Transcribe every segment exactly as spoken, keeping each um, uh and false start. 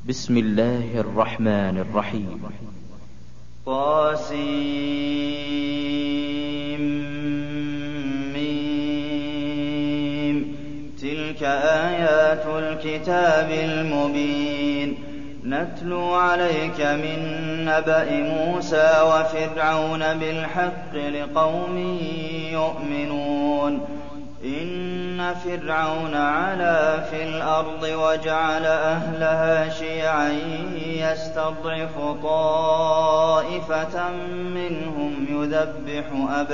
بسم الله الرحمن الرحيم. طاسيم تلك آيات الكتاب المبين نتلو عليك من نبأ موسى وفرعون بالحق لقوم يؤمنون إن فرعون علا في الأرض وجعل أهلها شيعا يستضعف طائفة منهم يذبح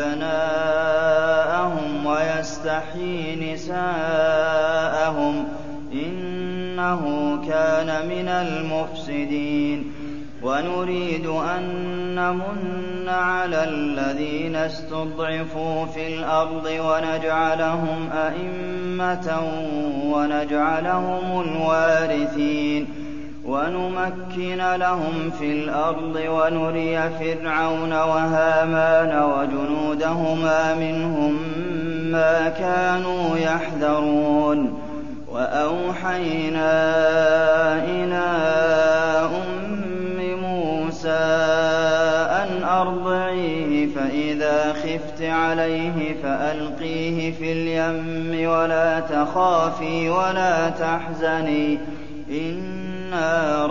أبناءهم ويستحيي نساءهم إنه كان من المفسدين ونريد أن نمن على الذين استضعفوا في الأرض ونجعلهم أئمة ونجعلهم الوارثين ونمكن لهم في الأرض ونري فرعون وهامان وجنودهما منهم ما كانوا يحذرون وأوحينا إلى أم موسى أن أرضعيه فإذا خفت عليه فألقيه في اليم ولا تخافي ولا تحزني إنا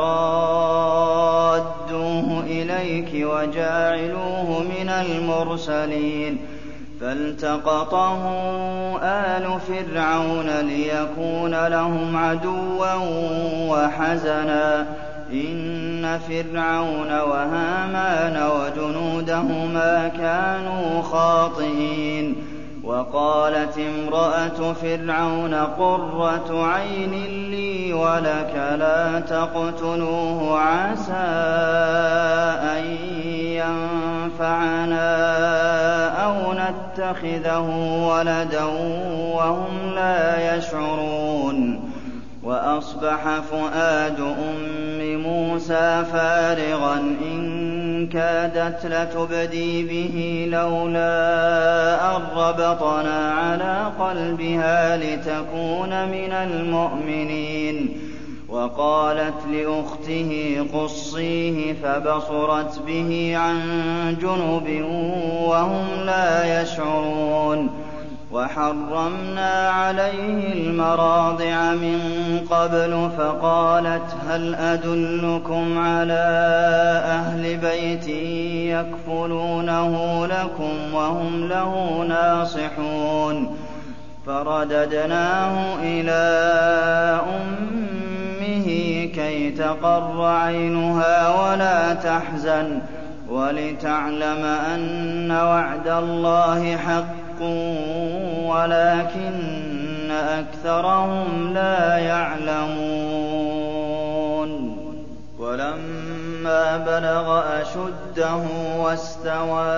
رادوه إليك وجاعلوه من المرسلين فالتقطه آل فرعون ليكون لهم عدوا وحزنا إن فرعون وهامان وجنودهما كانوا خاطئين وقالت امرأة فرعون قرة عين لي ولك لا تقتلوه عسى أن ينفعنا أو نتخذه ولدا وهم لا يشعرون وأصبح فؤاد أم موسى فارغا إن كادت لتبدي به لولا أن ربطنا على قلبها لتكون من المؤمنين وقالت لأخته قصيه فبصرت به عن جنب وهم لا يشعرون وحرمنا عليه المراضع من قبل فقالت هل أدلكم على أهل بيت يكفلونه لكم وهم له ناصحون فرددناه إلى أمه كي تقر عينها ولا تحزن ولتعلم أن وعد الله حق ولكن أكثرهم لا يعلمون ولما بلغ أشده واستوى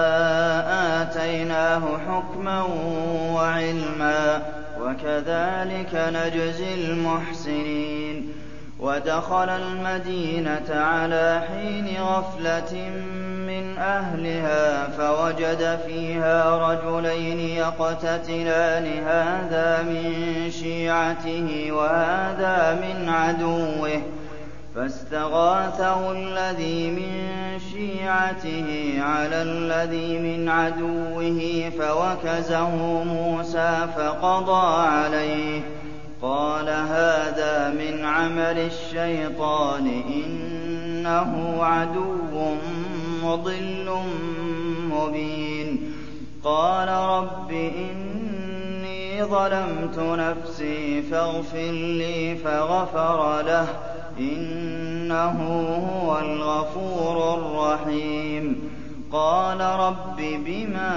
آتيناه حكما وعلما وكذلك نجزي المحسنين ودخل المدينة على حين غفلة من أهلها فوجد فيها رجلين يقتتلان هذا من شيعته وهذا من عدوه فاستغاثه الذي من شيعته على الذي من عدوه فوكزه موسى فقضى عليه قال هذا من عمل الشيطان إنه عدو مضل مبين قال رب إني ظلمت نفسي فاغفر لي فغفر له إنه هو الغفور الرحيم قال رب بما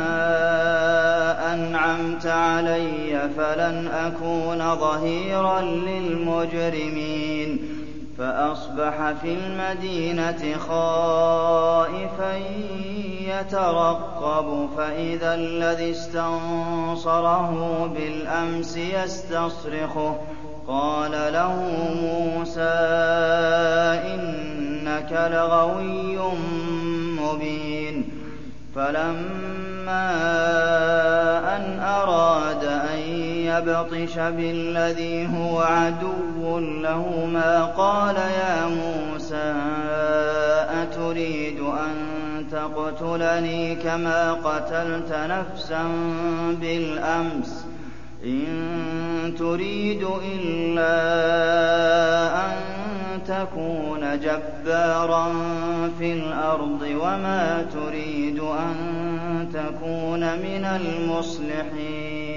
أنعمت علي فلن أكون ظهيرا للمجرمين فأصبح في المدينة خائفا يترقب فإذا الذي استنصره بالأمس يستصرخه قال له موسى إنك لغوي مبين فلما أن أراد أن يبطش بالذي هو عدو لهما قال يا تقتلني كما قتلت نفسا بالأمس إن تريد إلا أن تكون جبارا في الأرض وما تريد أن تكون من المصلحين